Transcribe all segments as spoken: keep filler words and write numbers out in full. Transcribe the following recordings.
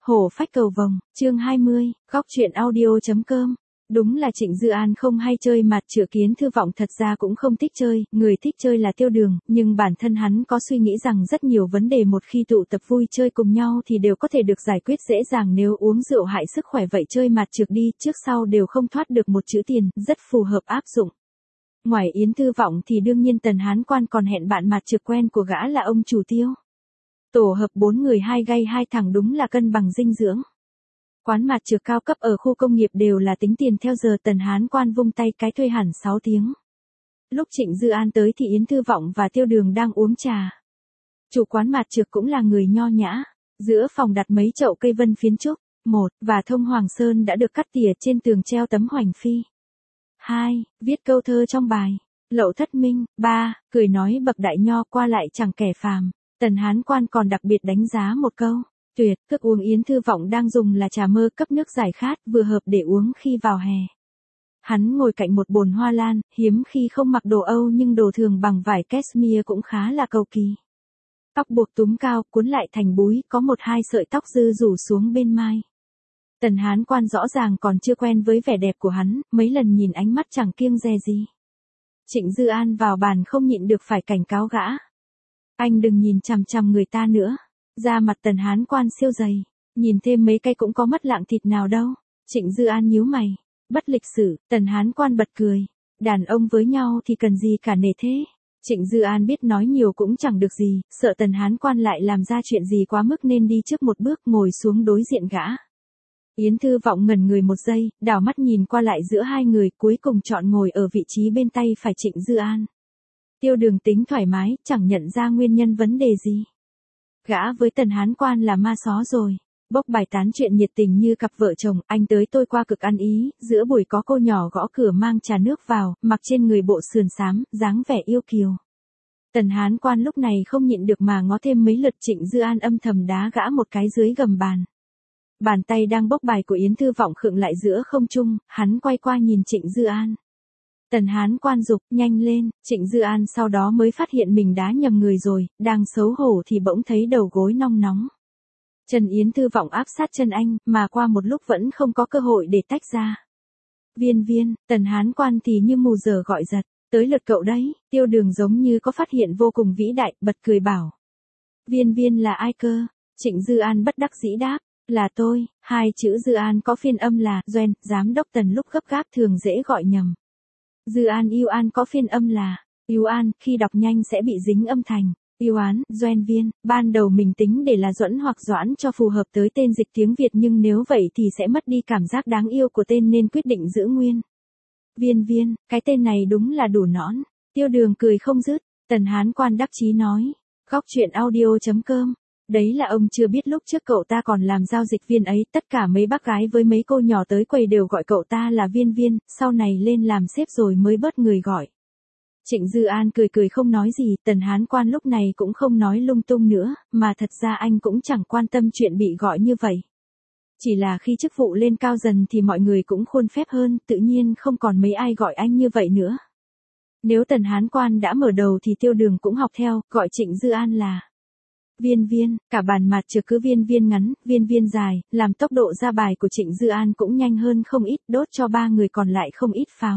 Hổ phách cầu vồng, chương hai mươi, góc truyện audio.com. Đúng là Trịnh Dư An không hay chơi mặt trựa Kiến Thư Vọng thật ra cũng không thích chơi, người thích chơi là Tiêu Đường, nhưng bản thân hắn có suy nghĩ rằng rất nhiều vấn đề một khi tụ tập vui chơi cùng nhau thì đều có thể được giải quyết dễ dàng nếu uống rượu hại sức khỏe vậy chơi mặt trược đi, trước sau đều không thoát được một chữ tiền, rất phù hợp áp dụng. Ngoài Yến Thư Vọng thì đương nhiên Tần Hán Quan còn hẹn bạn mặt trược quen của gã là ông chủ Tiêu. Tổ hợp bốn người hai gay hai thằng đúng là cân bằng dinh dưỡng. Quán mặt trược cao cấp ở khu công nghiệp đều là tính tiền theo giờ, Tần Hán Quan vung tay cái thuê hẳn sáu tiếng. Lúc Trịnh Dư An tới thì Yến Thư Vọng và Tiêu Đường đang uống trà. Chủ quán mặt trược cũng là người nho nhã. Giữa phòng đặt mấy chậu cây vân phiến trúc, một, và thông hoàng sơn đã được cắt tỉa, trên tường treo tấm hoành phi. Hai, viết câu thơ trong bài, Lậu Thất Minh. Ba, cười nói bậc đại nho qua lại chẳng kẻ phàm. Tần Hán Quan còn đặc biệt đánh giá một câu, tuyệt, thức uống Yến Thư Vọng đang dùng là trà mơ cấp nước giải khát, vừa hợp để uống khi vào hè. Hắn ngồi cạnh một bồn hoa lan, hiếm khi không mặc đồ Âu nhưng đồ thường bằng vải cashmere cũng khá là cầu kỳ. Tóc buộc túm cao, cuốn lại thành búi, có một hai sợi tóc dư rủ xuống bên mai. Tần Hán Quan rõ ràng còn chưa quen với vẻ đẹp của hắn, mấy lần nhìn ánh mắt chẳng kiêng dè gì. Trịnh Dư An vào bàn không nhịn được phải cảnh cáo gã. Anh đừng nhìn chằm chằm người ta nữa. Da mặt Tần Hán Quan siêu dày, nhìn thêm mấy cây cũng có mất lạng thịt nào đâu. Trịnh Dư An nhíu mày, bất lịch sự. Tần Hán Quan bật cười, đàn ông với nhau thì cần gì cả nể thế. Trịnh Dư An biết nói nhiều cũng chẳng được gì, sợ Tần Hán Quan lại làm ra chuyện gì quá mức nên đi trước một bước ngồi xuống đối diện gã. Yến Thư Vọng ngẩn người một giây, đảo mắt nhìn qua lại giữa hai người, cuối cùng chọn ngồi ở vị trí bên tay phải Trịnh Dư An. Tiêu Đường tính thoải mái, chẳng nhận ra nguyên nhân vấn đề gì. Gã với Tần Hán Quan là ma xó rồi. Bốc bài tán chuyện nhiệt tình như cặp vợ chồng, anh tới tôi qua cực ăn ý, giữa buổi có cô nhỏ gõ cửa mang trà nước vào, mặc trên người bộ sườn xám, dáng vẻ yêu kiều. Tần Hán Quan lúc này không nhịn được mà ngó thêm mấy lượt. Trịnh Dư An âm thầm đá gã một cái dưới gầm bàn. Bàn tay đang bốc bài của Yến Thư Vọng khựng lại giữa không trung, hắn quay qua nhìn Trịnh Dư An. Tần Hán Quan giục, nhanh lên. Trịnh Dư An sau đó mới phát hiện mình đá nhầm người rồi, đang xấu hổ thì bỗng thấy đầu gối nong nóng. Chân Yến Thư Vọng áp sát chân anh, mà qua một lúc vẫn không có cơ hội để tách ra. Viên Viên. Tần Hán Quan thì như mù giờ gọi giật, tới lượt cậu đấy. Tiêu Đường giống như có phát hiện vô cùng vĩ đại, bật cười bảo. Viên Viên là ai cơ? Trịnh Dư An bất đắc dĩ đáp, là tôi. Hai chữ Dư An có phiên âm là Doen, giám đốc Tần lúc gấp gáp thường dễ gọi nhầm. Dư An yêu An có phiên âm là yêu An, khi đọc nhanh sẽ bị dính âm thành yêu Án. Doen Viên, ban đầu mình tính để là Duẫn hoặc Doãn cho phù hợp tới tên dịch tiếng Việt, nhưng nếu vậy thì sẽ mất đi cảm giác đáng yêu của tên nên quyết định giữ nguyên. Viên Viên, cái tên này đúng là đủ nõn. Tiêu Đường cười không dứt. Tần Hán Quan đắc chí nói, góc truyện audio.com. Đấy là ông chưa biết lúc trước cậu ta còn làm giao dịch viên ấy, tất cả mấy bác gái với mấy cô nhỏ tới quầy đều gọi cậu ta là Viên Viên, sau này lên làm sếp rồi mới bớt người gọi. Trịnh Dư An cười cười không nói gì, Tần Hán Quan lúc này cũng không nói lung tung nữa, mà thật ra anh cũng chẳng quan tâm chuyện bị gọi như vậy. Chỉ là khi chức vụ lên cao dần thì mọi người cũng khuôn phép hơn, tự nhiên không còn mấy ai gọi anh như vậy nữa. Nếu Tần Hán Quan đã mở đầu thì Tiêu Đường cũng học theo, gọi Trịnh Dư An là Viên Viên. Cả bàn mặt trược cứ Viên Viên ngắn, Viên Viên dài, làm tốc độ ra bài của Trịnh Dư An cũng nhanh hơn không ít, đốt cho ba người còn lại không ít pháo.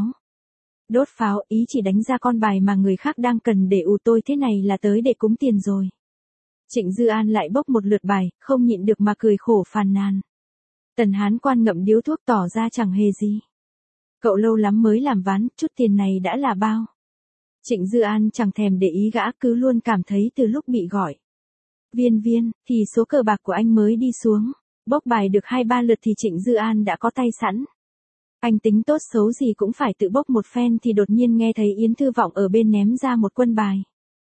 Đốt pháo, ý chỉ đánh ra con bài mà người khác đang cần để ù tôi thế này là tới để cúng tiền rồi. Trịnh Dư An lại bốc một lượt bài, không nhịn được mà cười khổ phàn nàn. Tần Hán Quan ngậm điếu thuốc tỏ ra chẳng hề gì. Cậu lâu lắm mới làm ván, chút tiền này đã là bao. Trịnh Dư An chẳng thèm để ý gã, cứ luôn cảm thấy từ lúc bị gọi Viên Viên, thì số cờ bạc của anh mới đi xuống. Bốc bài được hai ba lượt thì Trịnh Dư An đã có tay sẵn. Anh tính tốt xấu gì cũng phải tự bốc một phen thì đột nhiên nghe thấy Yến Thư Vọng ở bên ném ra một quân bài.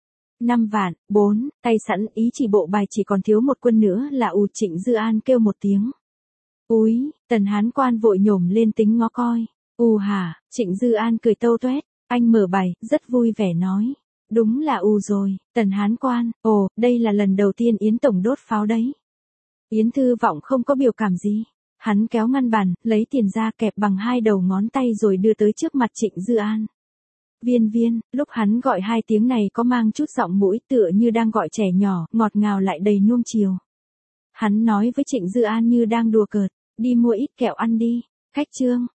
Năm vạn, bốn, tay sẵn, ý chỉ bộ bài chỉ còn thiếu một quân nữa là ù. Trịnh Dư An kêu một tiếng. Úi, Tần Hán Quan vội nhổm lên tính ngó coi. U hả? Trịnh Dư An cười tâu tuét, anh mở bài, rất vui vẻ nói. Đúng là u rồi. Tần Hán Quan, ồ, đây là lần đầu tiên Yến Tổng đốt pháo đấy. Yến Thư Vọng không có biểu cảm gì. Hắn kéo ngăn bàn, lấy tiền ra kẹp bằng hai đầu ngón tay rồi đưa tới trước mặt Trịnh Dư An. Viên Viên, lúc hắn gọi hai tiếng này có mang chút giọng mũi tựa như đang gọi trẻ nhỏ, ngọt ngào lại đầy nuông chiều. Hắn nói với Trịnh Dư An như đang đùa cợt, đi mua ít kẹo ăn đi. Khách trương,